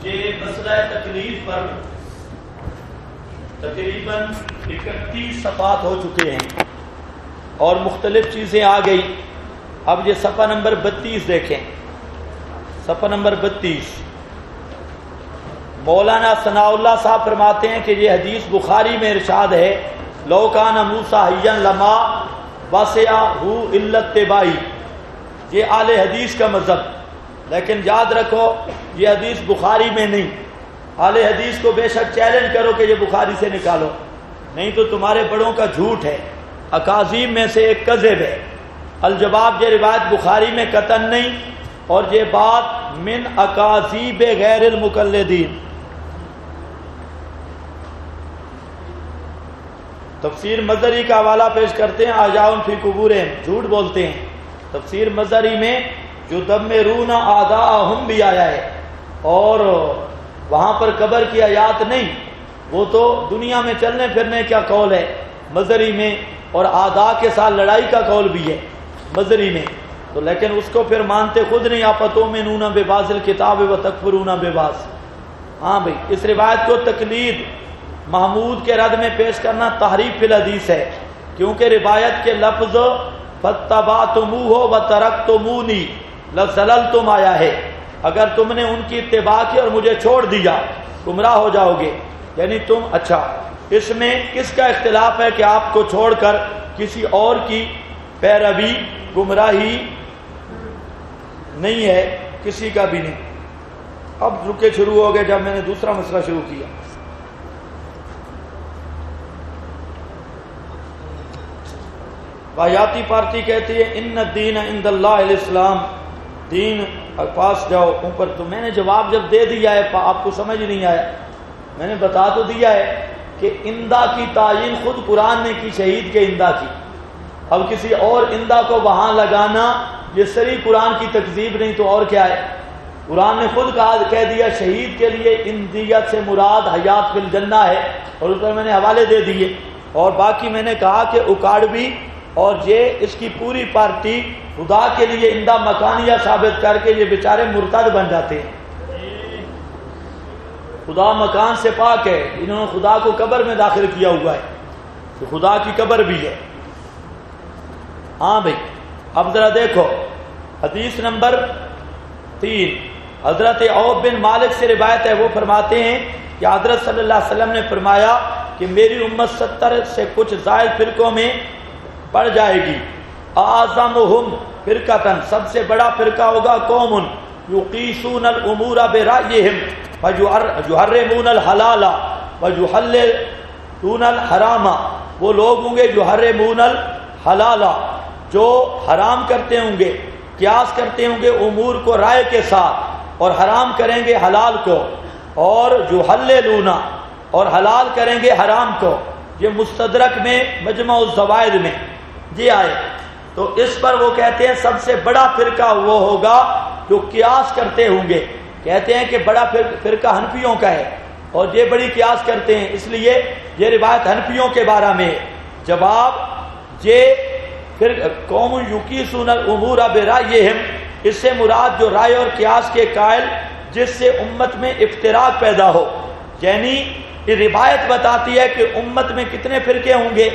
یہ مسئلہ تکلیف پر تقریباً 31 صفحات ہو چکے ہیں اور مختلف چیزیں آ گئی. اب یہ صفحہ نمبر 32 دیکھیں. صفحہ نمبر 32 مولانا ثناء اللہ صاحب فرماتے ہیں کہ یہ حدیث بخاری میں ارشاد ہے لو کان موسیٰ حیا لما وسعہ الا اتباعی. یہ اہل حدیث کا مذہب، لیکن یاد رکھو یہ حدیث بخاری میں نہیں. اہل حدیث کو بے شک چیلنج کرو کہ یہ بخاری سے نکالو، نہیں تو تمہارے بڑوں کا جھوٹ ہے، اکاذیب میں سے ایک کذب ہے. الجواب یہ روایت بخاری میں قطعاً نہیں، اور یہ بات من اکاذیب غیر المقلدین. تفسیر مظہری کا حوالہ پیش کرتے ہیں آجاؤن فی قبورہم، جھوٹ بولتے ہیں. تفسیر مظہری میں یدمرون اعداءہم بھی آیا ہے، اور وہاں پر قبر کی آیات نہیں، وہ تو دنیا میں چلنے پھرنے کا قول ہے مظہری میں، اور اعداء کے ساتھ لڑائی کا قول بھی ہے مظہری میں. تو لیکن اس کو پھر مانتے خود نہیں. افتؤمنون ببعض الکتاب وتکفرون ببعض. ہاں بھائی، اس روایت کو تقلید محمود کے رد میں پیش کرنا تحریف فی الحدیث ہے، کیونکہ روایت کے لفظ فاتبعتموہ وترکتمونی لضللتم آیا ہے. اگر تم نے ان کی اتباع کی اور مجھے چھوڑ دیا گمراہ ہو جاؤ گے. یعنی تم اچھا، اس میں کس کا اختلاف ہے کہ آپ کو چھوڑ کر کسی اور کی پیروی گمراہی نہیں ہے، کسی کا بھی نہیں. اب رکے شروع ہو گئے جب میں نے دوسرا مسئلہ شروع کیا. بایاتی پارٹی کہتی ہے ان الدین عند اللہ الاسلام، دین پاس جاؤ اوپر. تو میں نے جواب جب دے دیا ہے، آپ کو سمجھ نہیں آیا. میں نے بتا تو دیا ہے کہ اندہ کی تعین خود قرآن نے کی، شہید کے اندہ کی. اب کسی اور اندہ کو وہاں لگانا یہ سری قرآن کی تکذیب نہیں تو اور کیا ہے. قرآن نے خود کہہ دیا شہید کے لیے اندیت سے مراد حیات فی الجنہ ہے، اور اس پر میں نے حوالے دے دیے. اور باقی میں نے کہا کہ اکاڑوی اور یہ اس کی پوری پارٹی خدا کے لیے اندہ مکانیہ ثابت کر کے یہ بیچارے مرتد بن جاتے ہیں. خدا مکان سے پاک ہے، انہوں نے خدا کو قبر میں داخل کیا ہوا ہے، تو خدا کی قبر بھی ہے. ہاں بھائی، اب ذرا دیکھو حدیث نمبر 3 حضرت عوف بن مالک سے روایت ہے. وہ فرماتے ہیں کہ حضرت صلی اللہ علیہ وسلم نے فرمایا کہ میری امت 70 سے کچھ زائد فرقوں میں پڑ جائے گی. اعظمہم فرقۃ، سب سے بڑا فرقہ ہوگا قوم یقیسون الامور برأیہم ویحرمون الحلال ویحللون الحرام. وہ لوگ ہوں گے یحرمون الحلال، جو حرام کرتے ہوں گے، قیاس کرتے ہوں گے امور کو رائے کے ساتھ، اور حرام کریں گے حلال کو، اور یحللون اور حلال کریں گے حرام کو. یہ مستدرک میں مجمع الزوائد میں یہ آئے. تو اس پر وہ کہتے ہیں سب سے بڑا فرقہ وہ ہوگا جو قیاس کرتے ہوں گے. کہتے ہیں کہ بڑا فرقہ حنفیوں کا ہے، اور یہ بڑی قیاس کرتے ہیں، اس لیے یہ روایت حنفیوں کے بارے میں. جواب یہ پھر قوم یقیسون الامور برأیہم، اس سے مراد جو رائے اور قیاس کے قائل جس سے امت میں افتراق پیدا ہو. یعنی یہ روایت بتاتی ہے کہ امت میں کتنے فرقے ہوں گے،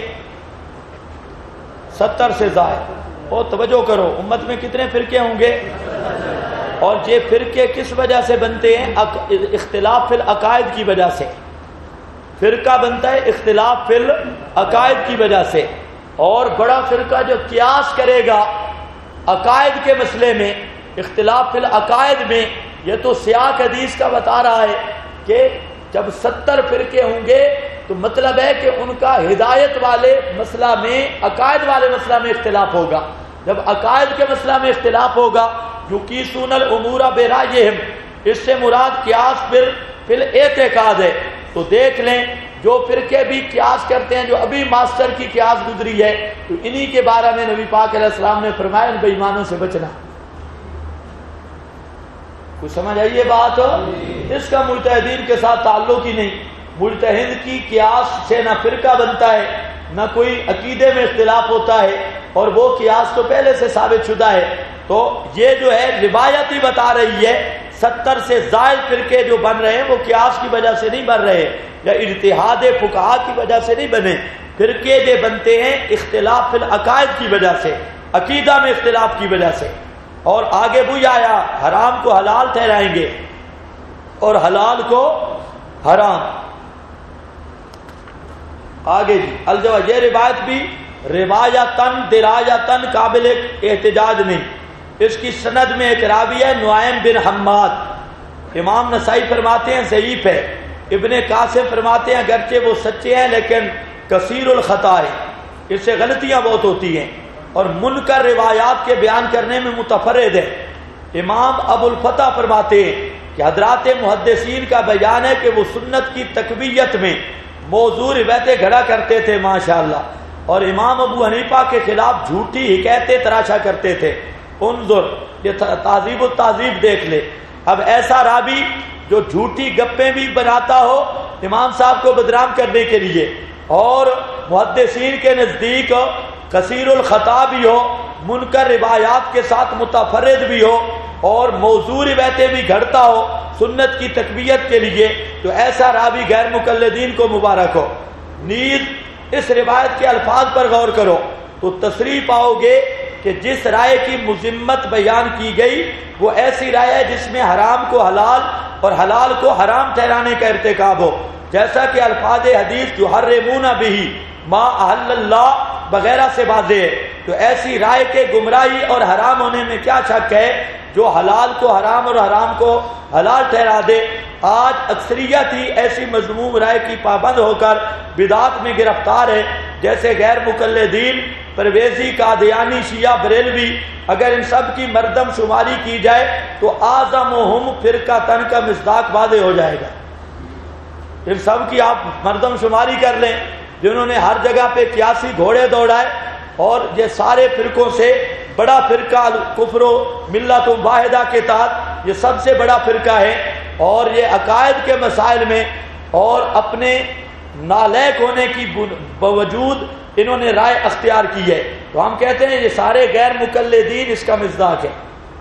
70 سے زائد. اور توجہ کرو، امت میں کتنے فرقے ہوں گے، اور یہ فرقے کس وجہ سے بنتے ہیں؟ اختلاف فی العقائد کی وجہ سے. فرقہ بنتا ہے اختلاف فی العقائد کی وجہ سے. اور بڑا فرقہ جو قیاس کرے گا عقائد کے مسئلے میں، اختلاف فی العقائد میں، یہ تو سیاق حدیث کا بتا رہا ہے کہ جب 70 فرقے ہوں گے تو مطلب ہے کہ ان کا ہدایت والے مسئلہ میں، عقائد والے مسئلہ میں اختلاف ہوگا. جب عقائد کے مسئلہ میں اختلاف ہوگا، یقیسون الامور برأیہم، اس سے مراد قیاس فی الاعتقاد ہے. تو دیکھ لیں جو فرقے بھی قیاس کرتے ہیں، جو ابھی ماسٹر کی قیاس گزری ہے، تو انہی کے بارے میں نبی پاک علیہ السلام نے فرمایا ان بے ایمانوں سے بچنا. کچھ سمجھ آئیے بات؟ اس کا مجتہدین کے ساتھ تعلق ہی نہیں. مجتہد کی قیاس سے نہ فرقہ بنتا ہے، نہ کوئی عقیدے میں اختلاف ہوتا ہے، اور وہ قیاس تو پہلے سے ثابت شدہ ہے. تو یہ جو ہے روایت ہی بتا رہی ہے 70 سے زائد فرقے جو بن رہے ہیں وہ قیاس کی وجہ سے نہیں بن رہے یا اجتہاد فقہا کی وجہ سے نہیں بنے. فرقے جو بنتے ہیں اختلاف فی العقائد کی وجہ سے، عقیدہ میں اختلاف کی وجہ سے. اور آگے بھی آیا حرام کو حلال ٹھہرائیں گے اور حلال کو حرام. آگے جی الجواب، یہ روایت بھی روایتاً درایتاً قابل احتجاج نہیں. اس کی سند میں ایک راوی ہے نعیم بن حماد، امام نسائی فرماتے ہیں ضعیف ہے. ابن قاسم فرماتے ہیں اگرچہ وہ سچے ہیں لیکن کثیر الخطا ہے، اس سے غلطیاں بہت ہوتی ہیں اور منکر روایات کے بیان کرنے میں متفرد ہے. امام ابو الفتح فرماتے ہیں کہ حضرات محدثین کا بیان ہے کہ وہ سنت کی تقویت میں موضوع روایتیں گھڑا کرتے تھے ماشاءاللہ، اور امام ابو حنیفہ کے خلاف جھوٹی حکایتیں تراشا کرتے تھے. انظر، یہ تہذیب التہذیب دیکھ لے. اب ایسا راوی جو جھوٹی گپیں بھی بناتا ہو امام صاحب کو بدنام کرنے کے لیے اور محدثین کے نزدیک کثیر الخطا بھی ہو، منکر روایات کے ساتھ متفرد بھی ہو اور موضوع روایتیں بھی گھڑتا ہو سنت کی تقویت کے لیے، تو ایسا راوی غیر مقلدین کو مبارک ہو. نیز اس روایت کے الفاظ پر غور کرو تو تصریح پاؤ گے کہ جس رائے کی مذمت بیان کی گئی وہ ایسی رائے ہے جس میں حرام کو حلال اور حلال کو حرام ٹھہرانے کا ارتکاب ہو، جیسا کہ الفاظ حدیث یحرمون بہ ما احل اللہ وغیرہ سے واضح ہے. تو ایسی رائے کے گمراہی اور حرام ہونے میں کیا شک ہے جو حلال کو حرام اور حرام کو حلال ٹھہرا دے. آج اکثریت ہی ایسی مذموم رائے کی پابند ہو کر بدعات میں گرفتار ہے، جیسے غیر مقلدین، پرویزی، قادیانی، شیعہ، بریلوی. اگر ان سب کی مردم شماری کی جائے تو اعظمہم فرقۃ کا مصداق واضح ہو جائے گا. ان سب کی آپ مردم شماری کر لیں جنہوں نے ہر جگہ پہ قیاسی گھوڑے دوڑائے، اور یہ سارے فرقوں سے بڑا فرقہ کفر و ملت واحدہ کے تحت یہ سب سے بڑا فرقہ ہے، اور یہ عقائد کے مسائل میں اور اپنے نالائق ہونے کی باوجود انہوں نے رائے اختیار کی ہے. تو ہم کہتے ہیں یہ سارے غیر مقلدین اس کا مصداق ہے.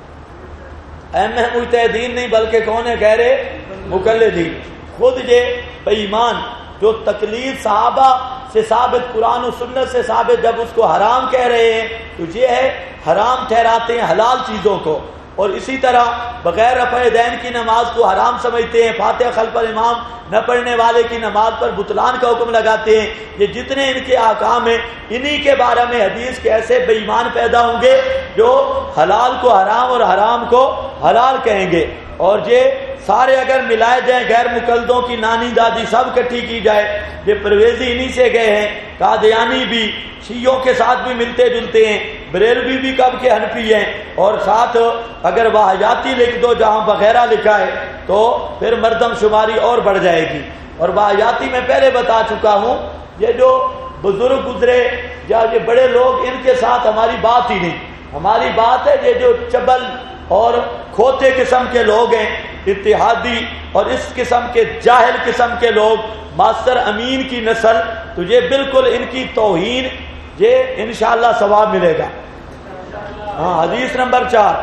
اہم مجتہدین نہیں بلکہ کون ہے؟ غیر مقلدین. خود یہ بے ایمان جو تقلید صحابہ سے ثابت، قرآن و سنت سے ثابت، جب اس کو حرام کہہ رہے ہیں تو یہ ہے حرام ٹھہراتے ہیں حلال چیزوں کو. اور اسی طرح بغیر رفع دین کی نماز کو حرام سمجھتے ہیں، فاتحہ خلف الامام نہ پڑھنے والے کی نماز پر بطلان کا حکم لگاتے ہیں. یہ جتنے ان کے احکام ہیں انہی کے بارے میں حدیث کے ایسے بے ایمان پیدا ہوں گے جو حلال کو حرام اور حرام کو حلال کہیں گے. اور یہ سارے اگر ملائے جائیں غیر مقلدوں کی نانی دادی سب اکٹھی کی جائے، یہ پرویزی انہی سے گئے ہیں، قادیانی بھی شیعوں کے ساتھ بھی ملتے جلتے ہیں، بریلوی بھی کب کے حنفی ہیں، اور ساتھ اگر وحیاتی لکھ دو جہاں وغیرہ لکھا ہے تو پھر مردم شماری اور بڑھ جائے گی. اور وحیاتی میں پہلے بتا چکا ہوں، یہ جو بزرگ گزرے یا یہ بڑے لوگ ان کے ساتھ ہماری بات ہی نہیں. ہماری بات ہے یہ جو چبل اور کھوتے قسم کے لوگ ہیں، اتحادی اور اس قسم کے جاہل قسم کے لوگ، ماسٹر امین کی نسل، تو یہ بالکل ان کی توہین، یہ انشاءاللہ ثواب ملے گا. ہاں حدیث نمبر 4،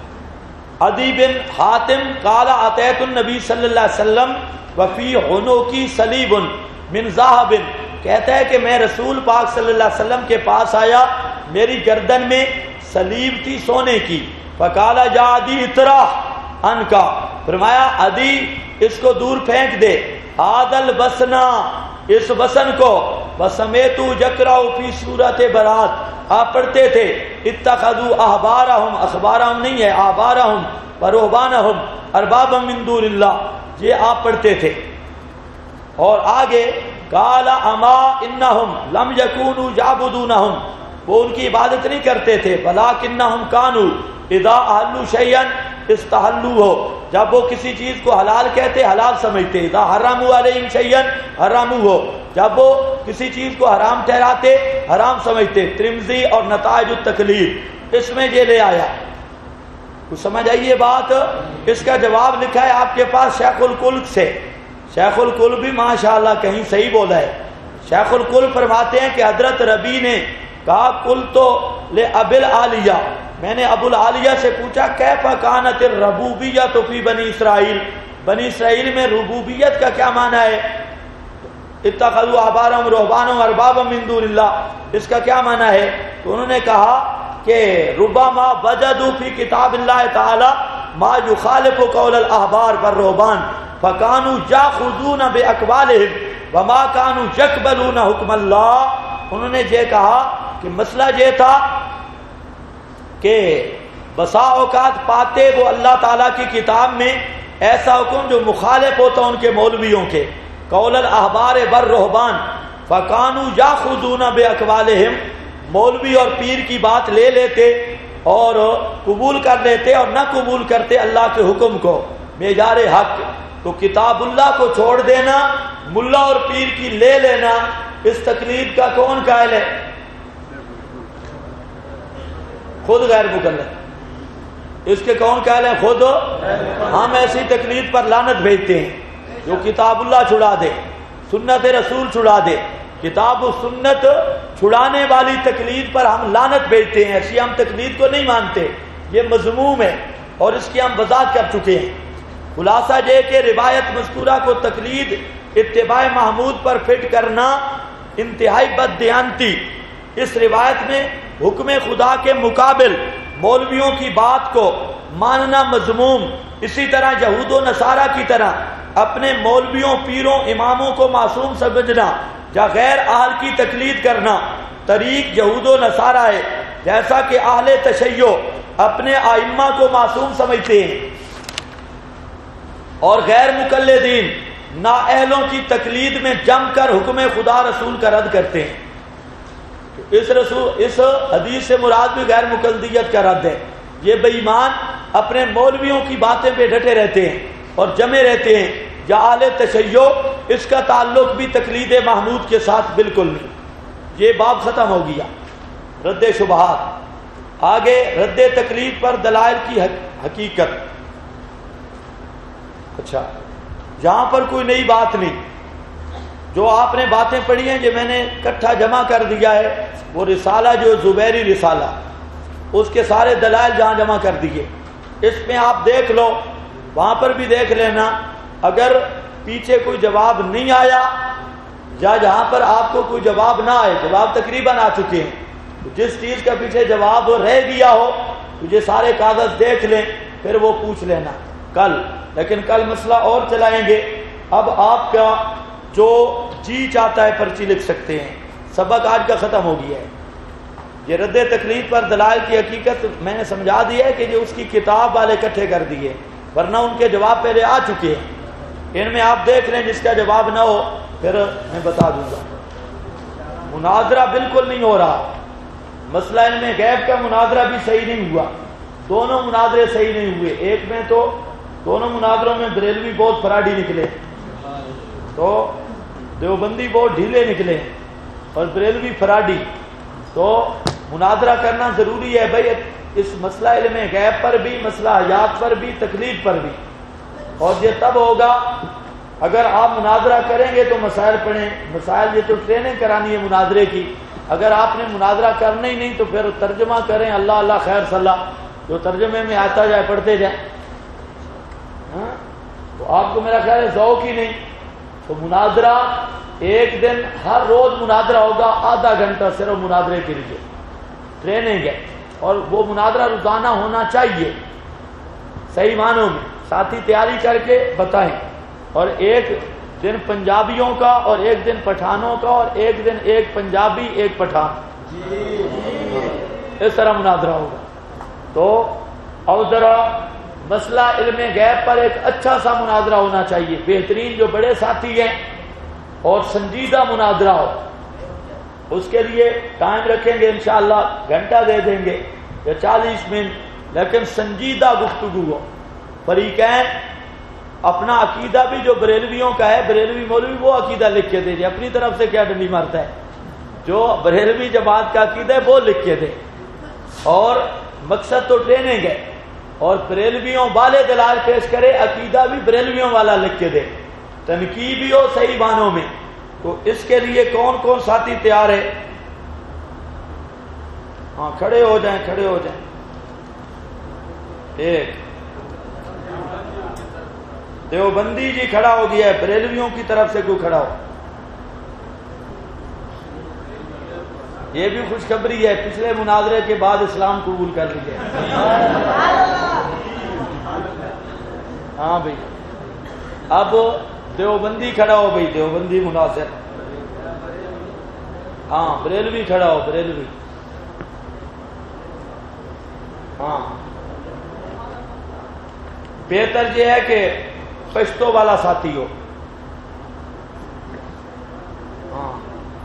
عدی بن حاتم قال اتیت النبی صلی اللہ علیہ وسلم وفی عنقی صلیب من ذهب، کہتا ہے کہ میں رسول پاک صلی اللہ علیہ وسلم کے پاس آیا، میری گردن میں صلیب تھی سونے کی. فقال یا عدی اطرح عنکا، فرمایا عدی اس کو دور پھینک دے. عادل بسنا، اس وسن کو، وسمیتو یقرأ فی سورۃ برات، آپ پڑھتے تھے اتخذوا احبارہم، اخبارہم نہیں ہے، احبارہم ورہبانہم اربابا من دون اللہ، یہ آپ پڑھتے تھے. اور آگے قال اما انہم لم یکونوا یعبدونہم، وہ ان کی عبادت نہیں کرتے تھے، ولکنہم کانوا اذا احلوا شیئا استحلوہ، جب وہ کسی چیز کو حلال کہتے حلال سمجھتے، اذا حرموا علیہم شیئا حرموہ، جب وہ کسی چیز کو حرام ٹھہراتے حرام سمجھتے. ترمذی اور نتائج التقلید اس میں یہ لے آیا. کچھ سمجھ آئیے بات؟ اس کا جواب لکھا ہے آپ کے پاس شیخ القلب سے. شیخ القلب بھی ماشاءاللہ کہیں صحیح بولا ہے. شیخ القلب فرماتے ہیں کہ حضرت ربی نے کہا قل تو لے ابل عالیہ، میں نے ابو العالیہ سے پوچھا کیف کانت الربوبیۃ فی بنی اسرائیل، بنی اسرائیل میں ربوبیت کا کیا معنی ہے؟ اتخذوا احبارهم ورهبانهم اربابا من دون اللہ، اس کا کیا معنی ہے؟ تو انہوں نے کہا کہ ربما وجدوا فی کتاب اللہ تعالی ما یخالف قول الاحبار والرهبان فكانوا یاخذون باقوالهم وما كانوا يقبلون حکم اللہ۔ انہوں نے یہ کہا کہ مسئلہ یہ تھا کہ بسا اوقات پاتے وہ اللہ تعالیٰ کی کتاب میں ایسا حکم جو مخالف ہوتا ان کے مولویوں کے، قول الاحبار والرهبان فکانوا یاخذون باقوالہم، مولوی اور پیر کی بات لے لیتے اور قبول کر لیتے اور نہ قبول کرتے اللہ کے حکم کو معیار حق۔ تو کتاب اللہ کو چھوڑ دینا، ملا اور پیر کی لے لینا، اس تقلید کا کون قائل ہے؟ خود غیر مکلف۔ اس کے کون قائل ہے؟ خود۔ ہم ایسی تقلید پر لعنت بھیجتے ہیں جو کتاب اللہ چھڑا دے، سنت رسول چھڑا دے، کتاب و سنت چھڑانے والی تقلید پر ہم لعنت بھیجتے ہیں۔ ایسی ہم تقلید کو نہیں مانتے، یہ مذموم ہے اور اس کی ہم وضاحت کر چکے ہیں۔ خلاصہ یہ کہ روایت مذکورہ کو تقلید اتباع محمود پر فٹ کرنا انتہائی بددیانتی۔ اس روایت میں حکم خدا کے مقابل مولویوں کی بات کو ماننا مذموم، اسی طرح یہود و نصارہ کی طرح اپنے مولویوں، پیروں، اماموں کو معصوم سمجھنا یا غیر اہل کی تقلید کرنا طریق یہود و نصارہ ہے، جیسا کہ اہل تشیع اپنے ائمہ کو معصوم سمجھتے ہیں اور غیر مقلدین نااہلوں کی تقلید میں جم کر حکم خدا رسول کا رد کرتے ہیں۔ اس حدیث سے مراد بھی غیر مقلدیت کا رد ہے۔ یہ بے ایمان اپنے مولویوں کی باتیں پہ ڈٹے رہتے ہیں اور جمے رہتے ہیں، یا اہل تشیع اس کا تعلق بھی تقلید محمود کے ساتھ بالکل نہیں۔ یہ باب ختم ہو گیا، رد شبہات۔ آگے رد تقلید پر دلائل کی حقیقت۔ اچھا، یہاں پر کوئی نئی بات نہیں، جو آپ نے باتیں پڑھی ہیں یہ میں نے اکٹھا جمع کر دیا ہے، وہ رسالہ جو زبیری رسالہ، اس کے سارے دلائل جہاں جمع کر دیے، اس میں آپ دیکھ لو، وہاں پر بھی دیکھ لینا۔ اگر پیچھے کوئی جواب نہیں آیا یا جہاں پر آپ کو کوئی جواب نہ آئے، جواب تقریباً آ چکے ہیں، جس چیز کا پیچھے جواب رہ گیا ہو تو یہ سارے کاغذ دیکھ لیں، پھر وہ پوچھ لینا کل۔ لیکن کل مسئلہ اور چلائیں گے۔ اب آپ کا جو جی چاہتا ہے پرچی لکھ سکتے ہیں۔ سبق آج کا ختم ہو گیا ہے۔ یہ رد تقلید پر دلائل کی حقیقت میں نے سمجھا دیا ہے کہ جو اس کی کتاب والے اکٹھے کر دیے، ورنہ ان کے جواب پہلے آ چکے ہیں۔ ان میں آپ دیکھ لیں، جس کا جواب نہ ہو پھر میں بتا دوں گا۔ مناظرہ بالکل نہیں ہو رہا، مسئلہ علم غیب کا مناظرہ بھی صحیح نہیں ہوا، دونوں مناظرے صحیح نہیں ہوئے۔ ایک میں تو دونوں مناظروں میں بریلوی بہت فراڈی نکلے، تو دیوبندی بہت ڈھیلے نکلے اور بریلوی فراڈی۔ تو مناظرہ کرنا ضروری ہے بھائی، اس مسئلہ علم غیب پر بھی، مسئلہ حیات پر بھی، تقلید پر بھی۔ اور یہ تب ہوگا اگر آپ مناظرہ کریں گے تو مسائل پڑھیں، مسائل یہ تو ٹریننگ کرانی ہے مناظرے کی۔ اگر آپ نے مناظرہ کرنا ہی نہیں تو پھر ترجمہ کریں، اللہ اللہ خیر صلاح، جو ترجمے میں آتا جائے پڑھتے جائیں، تو آپ کو میرا خیال ہے ذوق ہی نہیں۔ تو مناظرہ ایک دن، ہر روز مناظرہ ہوگا، آدھا گھنٹہ صرف مناظرے کے لیے ٹریننگ ہے، اور وہ مناظرہ روزانہ ہونا چاہیے صحیح معنوں میں۔ ساتھی تیاری کر کے بتائیں، اور ایک دن پنجابیوں کا اور ایک دن پٹھانوں کا، اور ایک دن ایک پنجابی ایک پٹھان، اس طرح مناظرہ ہوگا۔ تو اور ذرا مسئلہ علم غیب پر ایک اچھا سا مناظرہ ہونا چاہیے، بہترین جو بڑے ساتھی ہیں، اور سنجیدہ مناظرہ ہو۔ اس کے لیے ٹائم رکھیں گے انشاءاللہ، گھنٹہ دے دیں گے یا 40 منٹ، لیکن سنجیدہ گفتگو ہو۔ فریقین اپنا عقیدہ بھی جو بریلویوں کا ہے، بریلوی مولوی وہ عقیدہ لکھ کے دے، اپنی طرف سے کیا ڈنڈی مارتا ہے، جو بریلوی جماعت کا عقیدہ ہے وہ لکھ کے دے، اور مقصد تو ٹریننگ ہے، اور بریلویوں والے دلائل پیش کرے، عقیدہ بھی بریلویوں والا لکھ کے دے، تنقید بھی ہو صحیح معنوں میں۔ تو اس کے لیے کون کون ساتھی تیار ہے؟ ہاں کھڑے ہو جائیں، کھڑے ہو جائیں۔ ایک دیوبندی جی کھڑا ہو گیا ہے، بریلویوں کی طرف سے کوئی کھڑا ہو؟ یہ بھی خوشخبری ہے، پچھلے مناظرے کے بعد اسلام قبول کر لیا۔ ہاں بھائی، اب دیوبندی کھڑا ہو بھائی، دیوبندی مناظر۔ ہاں بریلوی کھڑا ہو، بریلوی۔ ہاں بہتر یہ ہے کہ پشتو والا ساتھی ہو۔ ہاں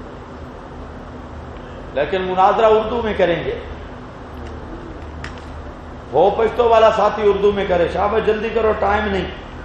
لیکن مناظرہ اردو میں کریں گے، وہ پشتو والا ساتھی اردو میں کرے۔ شاباش، جلدی کرو، ٹائم نہیں۔